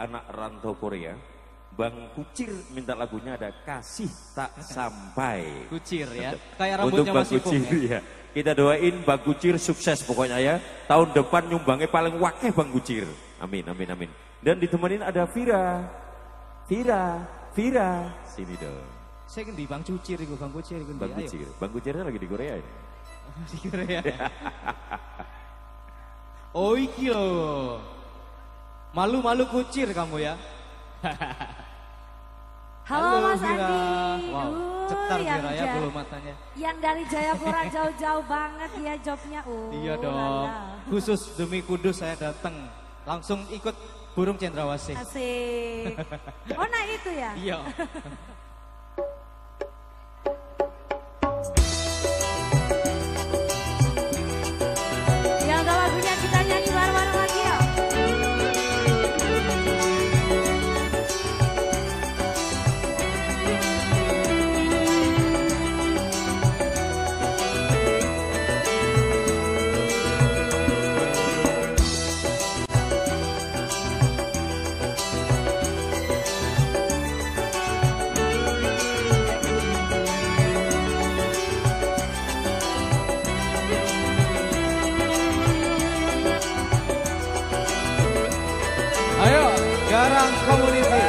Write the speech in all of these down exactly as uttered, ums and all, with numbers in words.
anak rantau Korea. Bang Kucir minta lagunya ada Kasih Tak Sampai. Kucir ya, kayak rambutnya untuk Bang masih Kucir ya. ya. Kita doain Bang Kucir sukses pokoknya ya. Tahun depan nyumbangnya paling wakeh Bang Kucir. Amin, amin, amin. Dan ditemenin ada Vira. Vira, Vira. Sini dong. Saya kan di Bang Kucir, Bang Kucir. Bang Kucir, Bang Kucirnya lagi di Korea ini. Di Korea. Oh iki loh. Malu-malu kucir kamu ya. Halo, Halo Mas Vira. Andi. Wow, uh, cetar Vira ya bulu matanya. Yang dari Jayapura jauh-jauh banget dia jobnya. Uh, iya dong. Lala. Khusus demi Kudus saya datang. Langsung ikut burung cendrawasih. Asik. Oh nah itu ya? Iya. Yang ada lagunya kita nyanyi bareng-bareng lagi ya. Garang Community.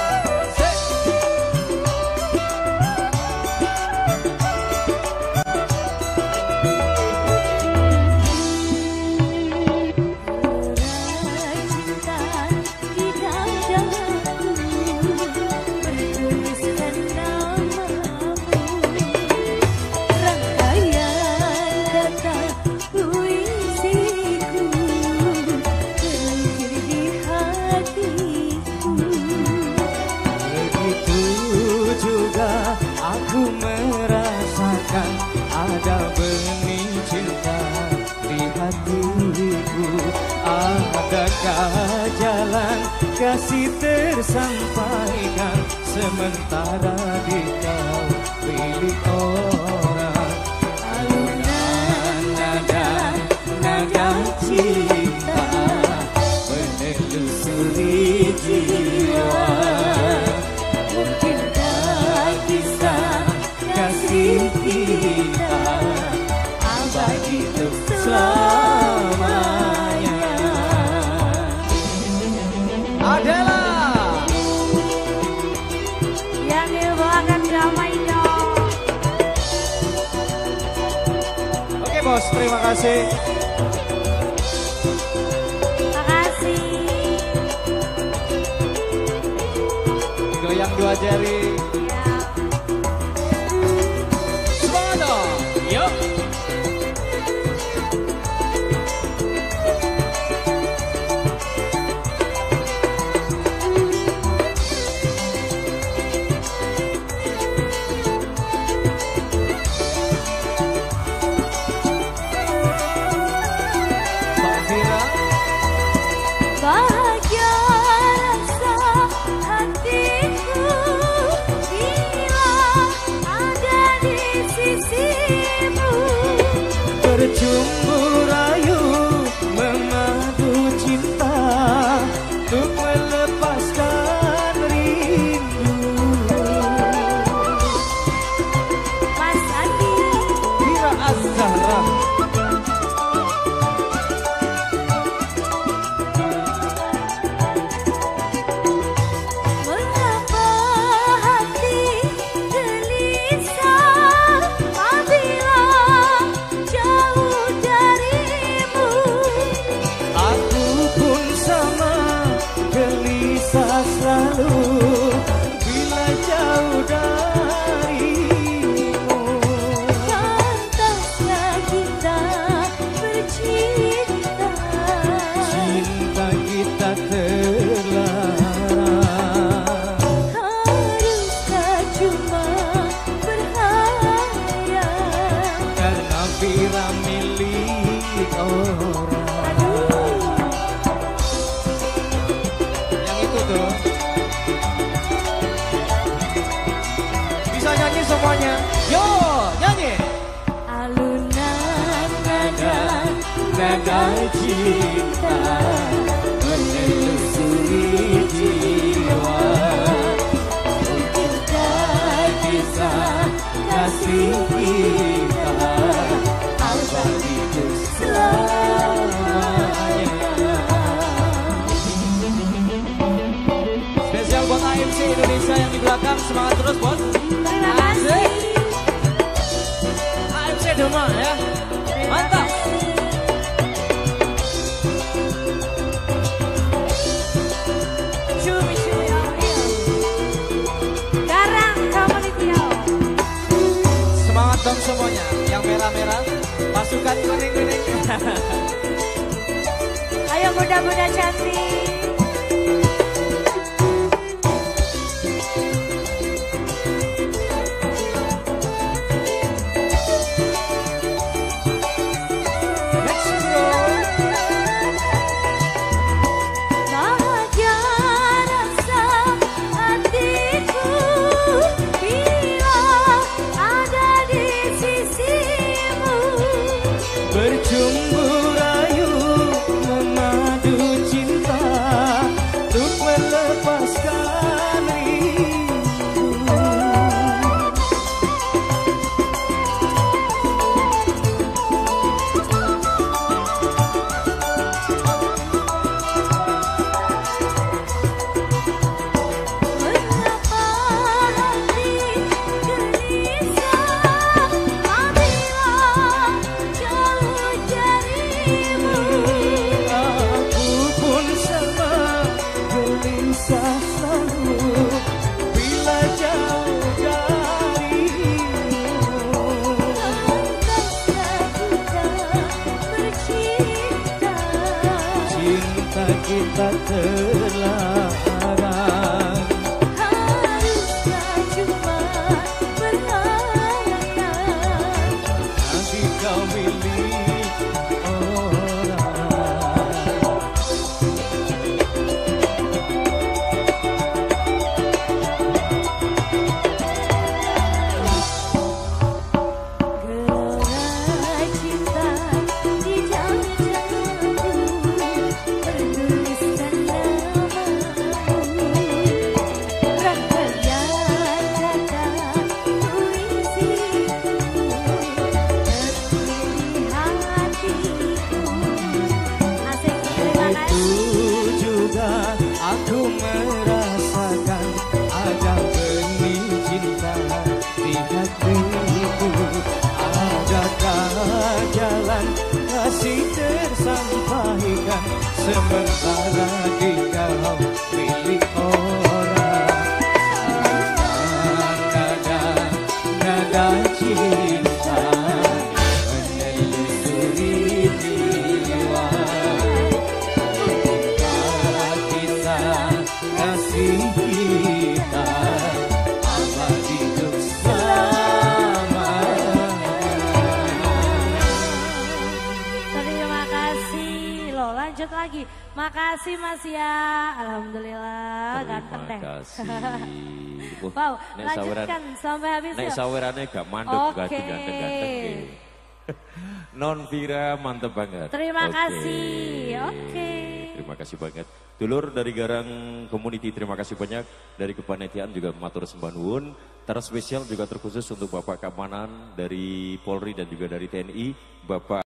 Aku merasakan ada benih cinta di hatiku. Adakah jalan kasih tersampaikan sementara di kau milik orang. Alunan nada nada cinta menelusuri jiwa. Kita abadi untuk selamanya. Adalah yang dibawakan damai dong. Oke bos, terima kasih. Terima kasih. Goyang dua jari. Bahagia rasa hatiku bila ada di sisimu. Bercumbu rayu memadu cinta untuk melepaskan rindu. Mas Andi Vira Azhara. Selalu bila jauh darimu. Pantasnya kita bercinta. Cinta kita terlarang. Haruskah cuma berhayal karena Vira milik orang. Bisa nyanyi semuanya. Yo, nyanyi. Alunan nada nada cinta menelusuri belakang semangat terus bos. Terima kasih. A M C Doma ya. Mantap. Cumi cumi audio. Garang Community. Semangat dong semuanya. Yang merah-merah, pasukan kuning-kuning. Ayo muda-muda cantik. Bahagia rasa hatiku bila ada di sisimu. Bercumbu rayu memadu cinta untuk melepaskan rindu. Mengapa hati gelisah apabila jauh darimu. Aku pun sama gelisah selalu bila jauh darimu. Pantaskah kita bercinta? Cinta kita terlarang. Haruskah cuma berhalangan? Nanti kau milik orang. Gelora cinta di jam-jamku bertuliskan namamu. Rangkaian kata puisimu tertulis di hatiku. Asik, terima Itu kasih. juga aku merasakan ada benih cinta di hatiku. Adakah jalan kasih tersampaikan sementara di kau milik orang. Nada, nada cinta menelusuri jiwa. Kita kasih kita abadi untuk selamanya. Terima kasih. Loh, lanjut lagi. Makasih Mas ya. Alhamdulillah ganteng deh. Terima kasih. Wah, Wow, nek lanjutkan sampai habis Nek yuk. sawerane gak mandek, gak Oke. ganteng-ganteng nggih. Non Vira mantep banget. Terima Oke. kasih. Oke. Terima kasih banget. Dulur dari Garang Community, terima kasih banyak. Dari kepanitiaan juga matur sembah nuwun. Terspesial juga terkhusus untuk Bapak Keamanan dari Polri dan juga dari T N I, Bapak